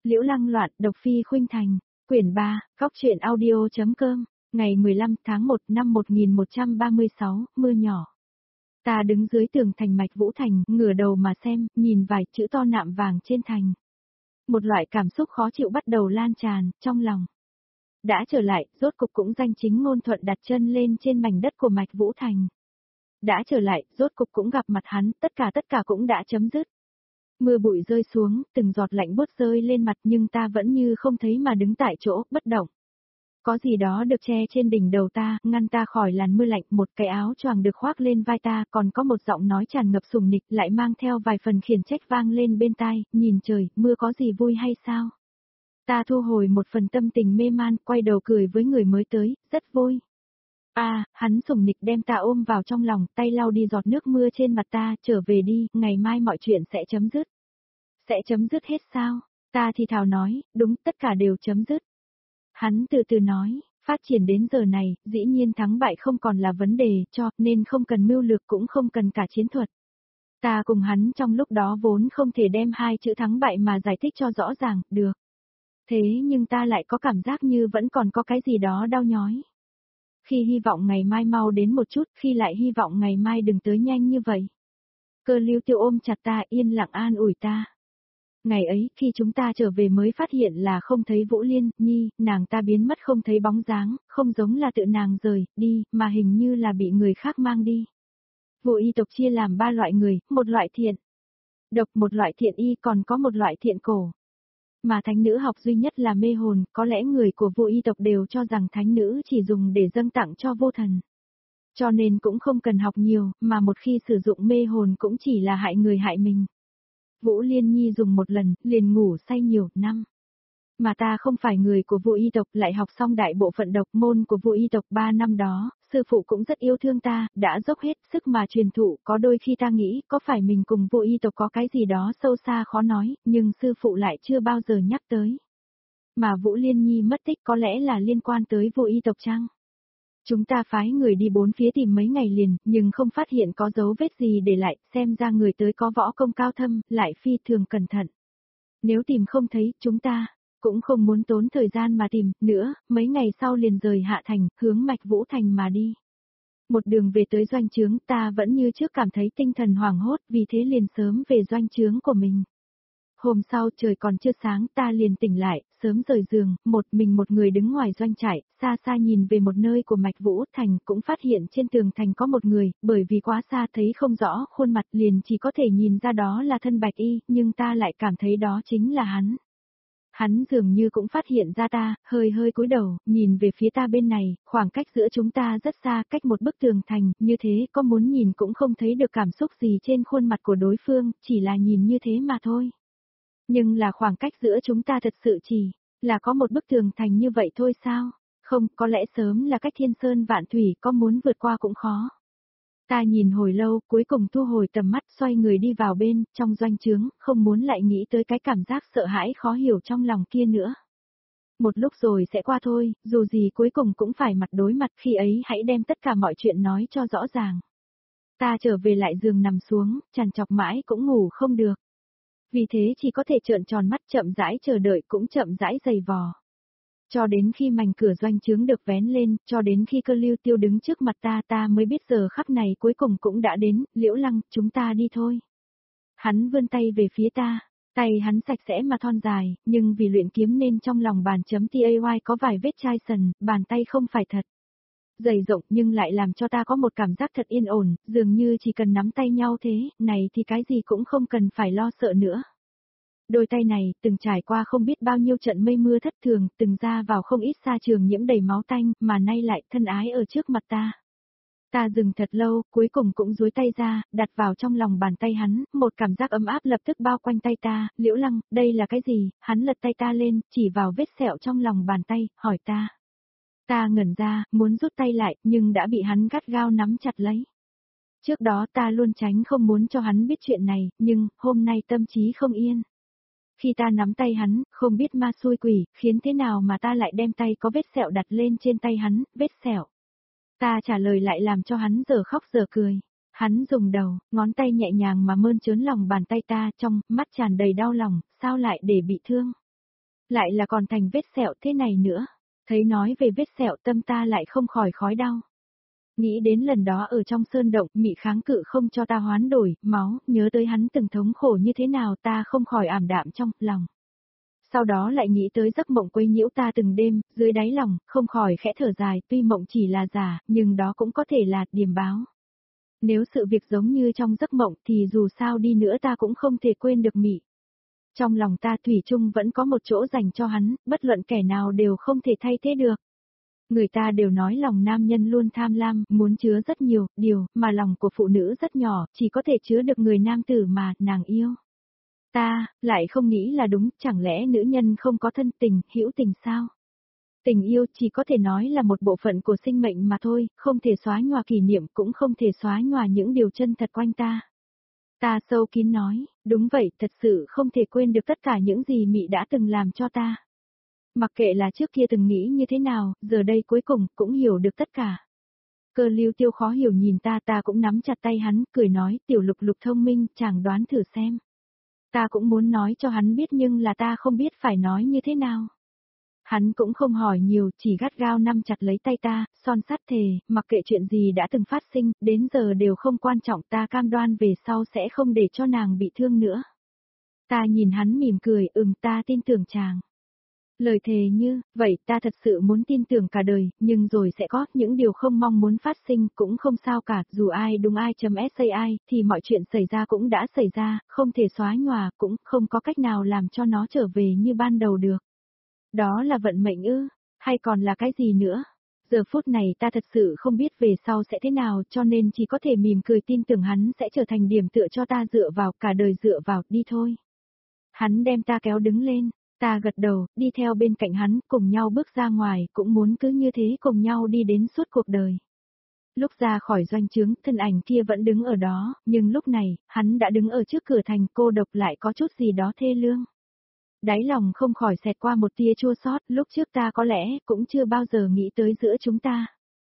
Liễu Lăng loạn, độc phi khuynh thành, quyển 3, góc truyện audio.com, ngày 15 tháng 1 năm 1136, mưa nhỏ. Ta đứng dưới tường thành Mạch Vũ Thành, ngửa đầu mà xem, nhìn vài chữ to nạm vàng trên thành. Một loại cảm xúc khó chịu bắt đầu lan tràn, trong lòng. Đã trở lại, rốt cục cũng danh chính ngôn thuận đặt chân lên trên mảnh đất của Mạch Vũ Thành. Đã trở lại, rốt cục cũng gặp mặt hắn, tất cả cũng đã chấm dứt. Mưa bụi rơi xuống, từng giọt lạnh buốt rơi lên mặt nhưng ta vẫn như không thấy mà đứng tại chỗ, bất động. Có gì đó được che trên đỉnh đầu ta, ngăn ta khỏi làn mưa lạnh, một cái áo choàng được khoác lên vai ta, còn có một giọng nói tràn ngập sùng nịch lại mang theo vài phần khiển trách vang lên bên tai, nhìn trời, mưa có gì vui hay sao? Ta thu hồi một phần tâm tình mê man, quay đầu cười với người mới tới, rất vui. Hắn sùng nịch đem ta ôm vào trong lòng, tay lau đi giọt nước mưa trên mặt ta, trở về đi, ngày mai mọi chuyện sẽ chấm dứt. Sẽ chấm dứt hết sao? Ta thì thào nói, đúng, tất cả đều chấm dứt. Hắn từ từ nói, phát triển đến giờ này, dĩ nhiên thắng bại không còn là vấn đề, nên không cần mưu lược cũng không cần cả chiến thuật. Ta cùng hắn trong lúc đó vốn không thể đem hai chữ thắng bại mà giải thích cho rõ ràng, được. Thế nhưng ta lại có cảm giác như vẫn còn có cái gì đó đau nhói. Khi hy vọng ngày mai mau đến một chút, khi lại hy vọng ngày mai đừng tới nhanh như vậy. Cơ Lưu Tiêu ôm chặt ta, yên lặng an ủi ta. Ngày ấy, khi chúng ta trở về mới phát hiện là không thấy Vũ Liên Nhi, nàng ta biến mất không thấy bóng dáng, không giống là tự nàng rời đi, mà hình như là bị người khác mang đi. Vô y tộc chia làm 3 loại người, một loại thiện độc, một loại thiện y, còn có một loại thiện cổ. Mà thánh nữ học duy nhất là mê hồn, có lẽ người của vô y tộc đều cho rằng thánh nữ chỉ dùng để dâng tặng cho vô thần. Cho nên cũng không cần học nhiều, mà một khi sử dụng mê hồn cũng chỉ là hại người hại mình. Vũ Liên Nhi dùng một lần, liền ngủ say nhiều năm. Mà ta không phải người của vô y tộc, lại học xong đại bộ phận độc môn của vô y tộc 3 năm đó, sư phụ cũng rất yêu thương ta, đã dốc hết sức mà truyền thụ, có đôi khi ta nghĩ có phải mình cùng vô y tộc có cái gì đó sâu xa khó nói, nhưng sư phụ lại chưa bao giờ nhắc tới. Mà Vũ Liên Nhi mất tích có lẽ là liên quan tới vô y tộc chăng? Chúng ta phái người đi 4 phía tìm mấy ngày liền, nhưng không phát hiện có dấu vết gì để lại, xem ra người tới có võ công cao thâm, lại phi thường cẩn thận. Nếu tìm không thấy, chúng ta cũng không muốn tốn thời gian mà tìm nữa, mấy ngày sau liền rời Hạ Thành, hướng Mạch Vũ Thành mà đi. Một đường về tới doanh trướng, ta vẫn như trước cảm thấy tinh thần hoảng hốt, vì thế liền sớm về doanh trướng của mình. Hôm sau trời còn chưa sáng ta liền tỉnh lại, sớm rời giường, một người đứng ngoài doanh trại, xa xa nhìn về một nơi của Mạch Vũ Thành, cũng phát hiện trên tường thành có một người, bởi vì quá xa thấy không rõ khuôn mặt, liền chỉ có thể nhìn ra đó là thân bạch y, nhưng ta lại cảm thấy đó chính là hắn. Hắn dường như cũng phát hiện ra ta, hơi cúi đầu, nhìn về phía ta bên này, khoảng cách giữa chúng ta rất xa, cách một bức tường thành, như thế có muốn nhìn cũng không thấy được cảm xúc gì trên khuôn mặt của đối phương, chỉ là nhìn như thế mà thôi. Nhưng là khoảng cách giữa chúng ta thật sự chỉ là có một bức tường thành như vậy thôi sao? Không, có lẽ sớm là cách thiên sơn vạn thủy, có muốn vượt qua cũng khó. Ta nhìn hồi lâu, cuối cùng thu hồi tầm mắt, xoay người đi vào bên, trong doanh trướng, không muốn lại nghĩ tới cái cảm giác sợ hãi khó hiểu trong lòng kia nữa. Một lúc rồi sẽ qua thôi, dù gì cuối cùng cũng phải mặt đối mặt, khi ấy hãy đem tất cả mọi chuyện nói cho rõ ràng. Ta trở về lại giường nằm xuống, trằn trọc mãi cũng ngủ không được. Vì thế chỉ có thể trợn tròn mắt, chậm rãi chờ đợi, cũng chậm rãi giày vò. Cho đến khi mảnh cửa doanh trướng được vén lên, cho đến khi Cơ Lưu Tiêu đứng trước mặt ta mới biết giờ khắc này cuối cùng cũng đã đến. Liễu Lăng, chúng ta đi thôi. Hắn vươn tay về phía ta, tay hắn sạch sẽ mà thon dài, nhưng vì luyện kiếm nên trong lòng bàn chấm tay có vài vết chai sần, bàn tay không phải thật dày rộng nhưng lại làm cho ta có một cảm giác thật yên ổn, dường như chỉ cần nắm tay nhau thế, này thì cái gì cũng không cần phải lo sợ nữa. Đôi tay này, từng trải qua không biết bao nhiêu trận mây mưa thất thường, từng ra vào không ít sa trường nhiễm đầy máu tanh, mà nay lại thân ái ở trước mặt ta. Ta dừng thật lâu, cuối cùng cũng duỗi tay ra, đặt vào trong lòng bàn tay hắn, một cảm giác ấm áp lập tức bao quanh tay ta. Liễu Lăng, đây là cái gì? Hắn lật tay ta lên, chỉ vào vết sẹo trong lòng bàn tay, hỏi ta. Ta ngẩn ra, muốn rút tay lại, nhưng đã bị hắn gắt gao nắm chặt lấy. Trước đó ta luôn tránh không muốn cho hắn biết chuyện này, nhưng, hôm nay tâm trí không yên. Khi ta nắm tay hắn, không biết ma xui quỷ, khiến thế nào mà ta lại đem tay có vết sẹo đặt lên trên tay hắn, vết sẹo. Ta trả lời lại làm cho hắn giờ khóc giờ cười. Hắn dùng đầu, ngón tay nhẹ nhàng mà mơn trớn lòng bàn tay ta, trong mắt tràn đầy đau lòng, sao lại để bị thương. Lại là còn thành vết sẹo thế này nữa. Thấy nói về vết sẹo tâm ta lại không khỏi khói đau. Nghĩ đến lần đó ở trong sơn động, Mị kháng cự không cho ta hoán đổi, máu, nhớ tới hắn từng thống khổ như thế nào ta không khỏi ảm đạm trong lòng. Sau đó lại nghĩ tới giấc mộng quấy nhiễu ta từng đêm, dưới đáy lòng, không khỏi khẽ thở dài, tuy mộng chỉ là giả, nhưng đó cũng có thể là điềm báo. Nếu sự việc giống như trong giấc mộng thì dù sao đi nữa ta cũng không thể quên được Mị. Trong lòng ta thủy chung vẫn có một chỗ dành cho hắn, bất luận kẻ nào đều không thể thay thế được. Người ta đều nói lòng nam nhân luôn tham lam, muốn chứa rất nhiều điều, mà lòng của phụ nữ rất nhỏ, chỉ có thể chứa được người nam tử mà nàng yêu. Ta, lại không nghĩ là đúng, chẳng lẽ nữ nhân không có thân tình, hữu tình sao? Tình yêu chỉ có thể nói là một bộ phận của sinh mệnh mà thôi, không thể xóa nhòa kỷ niệm cũng không thể xóa nhòa những điều chân thật quanh ta. Ta sâu kín nói, đúng vậy, thật sự không thể quên được tất cả những gì Mị đã từng làm cho ta. Mặc kệ là trước kia từng nghĩ như thế nào, giờ đây cuối cùng cũng hiểu được tất cả. Cơ Lưu Tiêu khó hiểu nhìn ta cũng nắm chặt tay hắn, cười nói, tiểu Lục Lục thông minh, chàng đoán thử xem. Ta cũng muốn nói cho hắn biết nhưng là ta không biết phải nói như thế nào. Hắn cũng không hỏi nhiều, chỉ gắt gao nắm chặt lấy tay ta, son sắt thề, mặc kệ chuyện gì đã từng phát sinh, đến giờ đều không quan trọng, ta cam đoan về sau sẽ không để cho nàng bị thương nữa. Ta nhìn hắn mỉm cười, ta tin tưởng chàng. Lời thề như, vậy ta thật sự muốn tin tưởng cả đời, nhưng rồi sẽ có những điều không mong muốn phát sinh cũng không sao cả, dù ai đúng ai.sai thì mọi chuyện xảy ra cũng đã xảy ra, không thể xóa nhòa, cũng không có cách nào làm cho nó trở về như ban đầu được. Đó là vận mệnh ư, hay còn là cái gì nữa? Giờ phút này ta thật sự không biết về sau sẽ thế nào cho nên chỉ có thể mỉm cười tin tưởng hắn sẽ trở thành điểm tựa cho ta dựa vào cả đời dựa vào, đi thôi. Hắn đem ta kéo đứng lên. Ta gật đầu, đi theo bên cạnh hắn, cùng nhau bước ra ngoài, cũng muốn cứ như thế cùng nhau đi đến suốt cuộc đời. Lúc ra khỏi doanh trướng, thân ảnh kia vẫn đứng ở đó, nhưng lúc này, hắn đã đứng ở trước cửa thành, cô độc lại có chút gì đó thê lương. Đáy lòng không khỏi xẹt qua một tia chua xót, lúc trước ta có lẽ cũng chưa bao giờ nghĩ tới giữa chúng ta.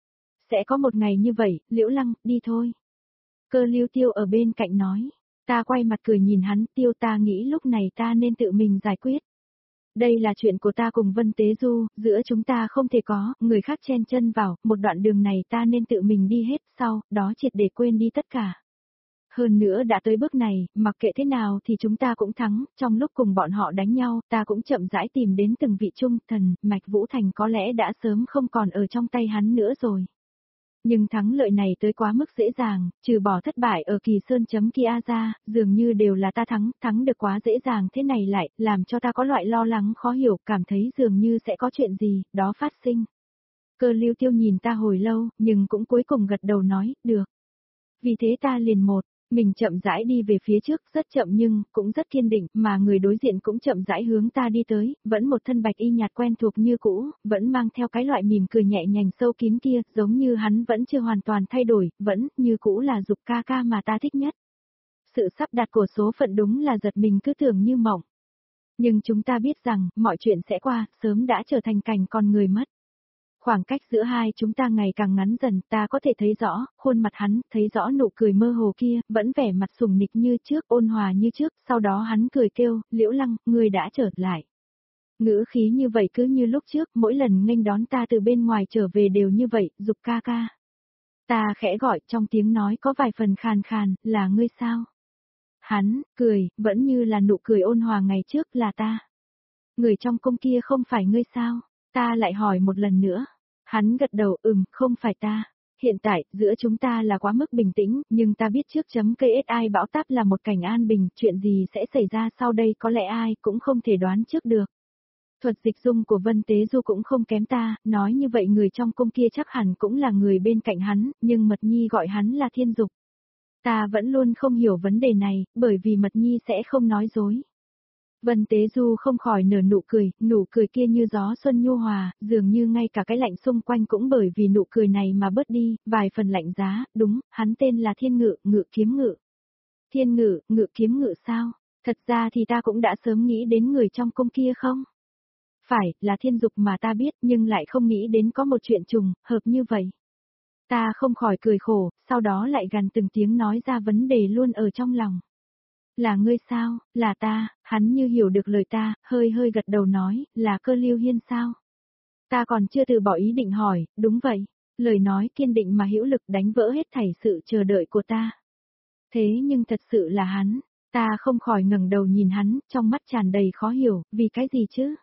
Sẽ có một ngày như vậy, Liễu Lăng, đi thôi. Cơ Lưu Tiêu ở bên cạnh nói. Ta quay mặt cười nhìn hắn, Tiêu, ta nghĩ lúc này ta nên tự mình giải quyết. Đây là chuyện của ta cùng Vân Tế Du, giữa chúng ta không thể có, người khác chen chân vào, một đoạn đường này ta nên tự mình đi hết, sau, đó triệt để quên đi tất cả. Hơn nữa đã tới bước này, mặc kệ thế nào thì chúng ta cũng thắng, trong lúc cùng bọn họ đánh nhau, ta cũng chậm rãi tìm đến từng vị trung thần, Mạch Vũ Thành có lẽ đã sớm không còn ở trong tay hắn nữa rồi. Nhưng thắng lợi này tới quá mức dễ dàng, trừ bỏ thất bại ở Kỳ Sơn chấm kia ra, dường như đều là ta thắng được quá dễ dàng thế này lại, làm cho ta có loại lo lắng khó hiểu, cảm thấy dường như sẽ có chuyện gì, đó phát sinh. Cơ Lưu Tiêu nhìn ta hồi lâu, nhưng cũng cuối cùng gật đầu nói, được. Vì thế ta liền mình chậm rãi đi về phía trước, rất chậm nhưng, cũng rất kiên định, mà người đối diện cũng chậm rãi hướng ta đi tới, vẫn một thân bạch y nhạt quen thuộc như cũ, vẫn mang theo cái loại mỉm cười nhẹ nhàng sâu kín kia, giống như hắn vẫn chưa hoàn toàn thay đổi, vẫn, như cũ là Dục ca ca mà ta thích nhất. Sự sắp đặt của số phận đúng là giật mình cứ tưởng như mộng. Nhưng chúng ta biết rằng, mọi chuyện sẽ qua, sớm đã trở thành cảnh con người mất. Khoảng cách giữa hai chúng ta ngày càng ngắn dần, ta có thể thấy rõ, khuôn mặt hắn, thấy rõ nụ cười mơ hồ kia, vẫn vẻ mặt sùng nịch như trước, ôn hòa như trước, sau đó hắn cười kêu, Liễu Lăng, ngươi đã trở lại. Ngữ khí như vậy cứ như lúc trước, mỗi lần nghênh đón ta từ bên ngoài trở về đều như vậy, Dục ca ca. Ta khẽ gọi trong tiếng nói có vài phần khàn khàn, là ngươi sao? Hắn, cười, vẫn như là nụ cười ôn hòa ngày trước là ta. Người trong cung kia không phải ngươi sao? Ta lại hỏi một lần nữa. Hắn gật đầu, không phải ta. Hiện tại, giữa chúng ta là quá mức bình tĩnh, nhưng ta biết trước chấm KSI bão táp là một cảnh an bình, chuyện gì sẽ xảy ra sau đây có lẽ ai cũng không thể đoán trước được. Thuật dịch dung của Vân Tế Du cũng không kém ta, nói như vậy người trong cung kia chắc hẳn cũng là người bên cạnh hắn, nhưng Mật Nhi gọi hắn là Thiên Dục. Ta vẫn luôn không hiểu vấn đề này, bởi vì Mật Nhi sẽ không nói dối. Vân Tế Du không khỏi nở nụ cười kia như gió xuân nhu hòa, dường như ngay cả cái lạnh xung quanh cũng bởi vì nụ cười này mà bớt đi, vài phần lạnh giá, đúng, hắn tên là Thiên Ngự, Ngự Kiếm Ngự. Thiên Ngự, Ngự Kiếm Ngự sao? Thật ra thì ta cũng đã sớm nghĩ đến người trong cung kia không? Phải, là Thiên Dục mà ta biết nhưng lại không nghĩ đến có một chuyện trùng, hợp như vậy. Ta không khỏi cười khổ, sau đó lại gần từng tiếng nói ra vấn đề luôn ở trong lòng. Là ngươi sao, là ta, hắn như hiểu được lời ta, hơi hơi gật đầu nói, là Cơ Lưu Hiên sao? Ta còn chưa từ bỏ ý định hỏi, đúng vậy, lời nói kiên định mà hữu lực đánh vỡ hết thảy sự chờ đợi của ta. Thế nhưng thật sự là hắn, ta không khỏi ngẩng đầu nhìn hắn, trong mắt tràn đầy khó hiểu, vì cái gì chứ?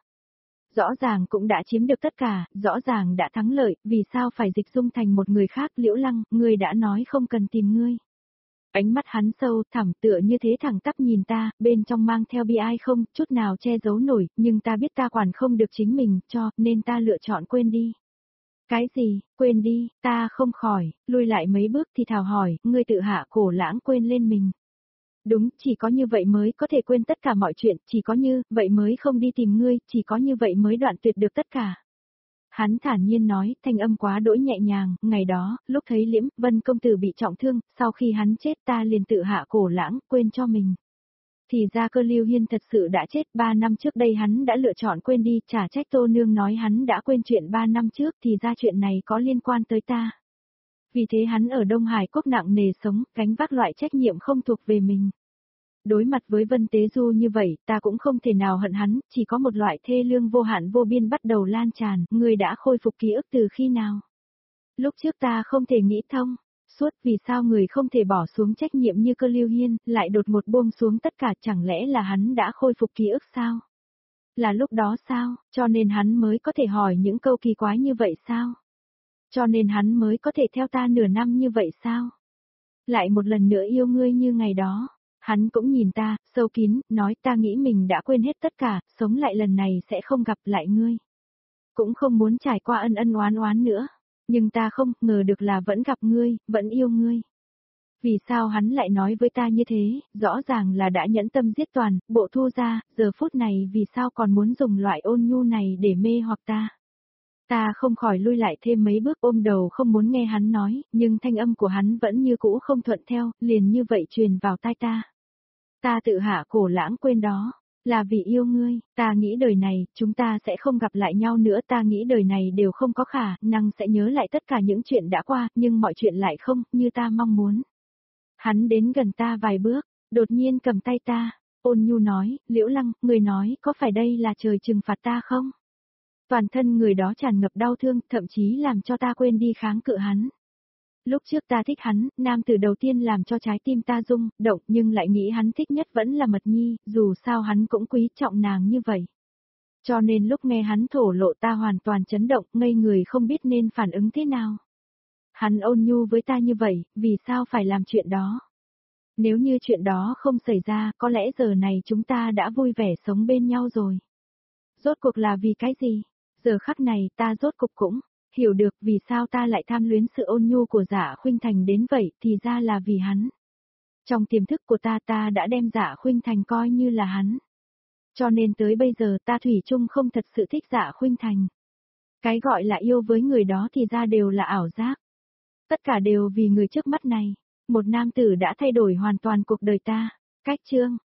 Rõ ràng cũng đã chiếm được tất cả, rõ ràng đã thắng lợi, vì sao phải dịch dung thành một người khác? Liễu Lăng, ngươi đã nói không cần tìm ngươi. Ánh mắt hắn sâu thẳm tựa như thế thẳng tắp nhìn ta, bên trong mang theo bi ai không, chút nào che giấu nổi, nhưng ta biết ta quản không được chính mình, nên ta lựa chọn quên đi. Cái gì, quên đi, ta không khỏi, lùi lại mấy bước thì thào hỏi, ngươi tự hạ cổ lãng quên lên mình. Đúng, chỉ có như vậy mới có thể quên tất cả mọi chuyện, chỉ có như vậy mới không đi tìm ngươi, chỉ có như vậy mới đoạn tuyệt được tất cả. Hắn thản nhiên nói, thanh âm quá đỗi nhẹ nhàng, ngày đó, lúc thấy Liễm Vân công tử bị trọng thương, sau khi hắn chết ta liền tự hạ cổ lãng, quên cho mình. Thì ra Cơ Lưu Hiên thật sự đã chết 3 năm trước đây hắn đã lựa chọn quên đi, chả trách Tô Nương nói hắn đã quên chuyện 3 năm trước thì ra chuyện này có liên quan tới ta. Vì thế hắn ở Đông Hải Quốc nặng nề sống, gánh vác loại trách nhiệm không thuộc về mình. Đối mặt với Vân Tế Du như vậy, ta cũng không thể nào hận hắn, chỉ có một loại thê lương vô hạn vô biên bắt đầu lan tràn, người đã khôi phục ký ức từ khi nào? Lúc trước ta không thể nghĩ thông, suốt vì sao người không thể bỏ xuống trách nhiệm như Cơ Lưu Hiên, lại đột ngột buông xuống tất cả, chẳng lẽ là hắn đã khôi phục ký ức sao? Là lúc đó sao, cho nên hắn mới có thể hỏi những câu kỳ quái như vậy sao? Cho nên hắn mới có thể theo ta nửa năm như vậy sao? Lại một lần nữa yêu ngươi như ngày đó. Hắn cũng nhìn ta, sâu kín, nói ta nghĩ mình đã quên hết tất cả, sống lại lần này sẽ không gặp lại ngươi. Cũng không muốn trải qua ân ân oán oán nữa. Nhưng ta không ngờ được là vẫn gặp ngươi, vẫn yêu ngươi. Vì sao hắn lại nói với ta như thế, rõ ràng là đã nhẫn tâm giết toàn, bộ Thu ra, giờ phút này vì sao còn muốn dùng loại ôn nhu này để mê hoặc ta. Ta không khỏi lui lại thêm mấy bước ôm đầu không muốn nghe hắn nói, nhưng thanh âm của hắn vẫn như cũ không thuận theo, liền như vậy truyền vào tai ta. Ta tự hạ cổ lãng quên đó, là vì yêu ngươi, ta nghĩ đời này, chúng ta sẽ không gặp lại nhau nữa, ta nghĩ đời này đều không có khả năng sẽ nhớ lại tất cả những chuyện đã qua, nhưng mọi chuyện lại không, như ta mong muốn. Hắn đến gần ta vài bước, đột nhiên cầm tay ta, ôn nhu nói, Liễu Lăng, người nói, có phải đây là trời trừng phạt ta không? Toàn thân người đó tràn ngập đau thương, thậm chí làm cho ta quên đi kháng cự hắn. Lúc trước ta thích hắn, nam tử đầu tiên làm cho trái tim ta rung, động, nhưng lại nghĩ hắn thích nhất vẫn là Mật Nhi, dù sao hắn cũng quý trọng nàng như vậy. Cho nên lúc nghe hắn thổ lộ ta hoàn toàn chấn động, ngây người không biết nên phản ứng thế nào. Hắn ôn nhu với ta như vậy, vì sao phải làm chuyện đó? Nếu như chuyện đó không xảy ra, có lẽ giờ này chúng ta đã vui vẻ sống bên nhau rồi. Rốt cuộc là vì cái gì? Giờ khắc này ta rốt cuộc cũng hiểu được vì sao ta lại tham luyến sự ôn nhu của Dạ Khuynh Thành đến vậy, thì ra là vì hắn. Trong tiềm thức của ta đã đem Dạ Khuynh Thành coi như là hắn. Cho nên tới bây giờ ta thủy chung không thật sự thích Dạ Khuynh Thành. Cái gọi là yêu với người đó thì ra đều là ảo giác. Tất cả đều vì người trước mắt này. Một nam tử đã thay đổi hoàn toàn cuộc đời ta. Cách chương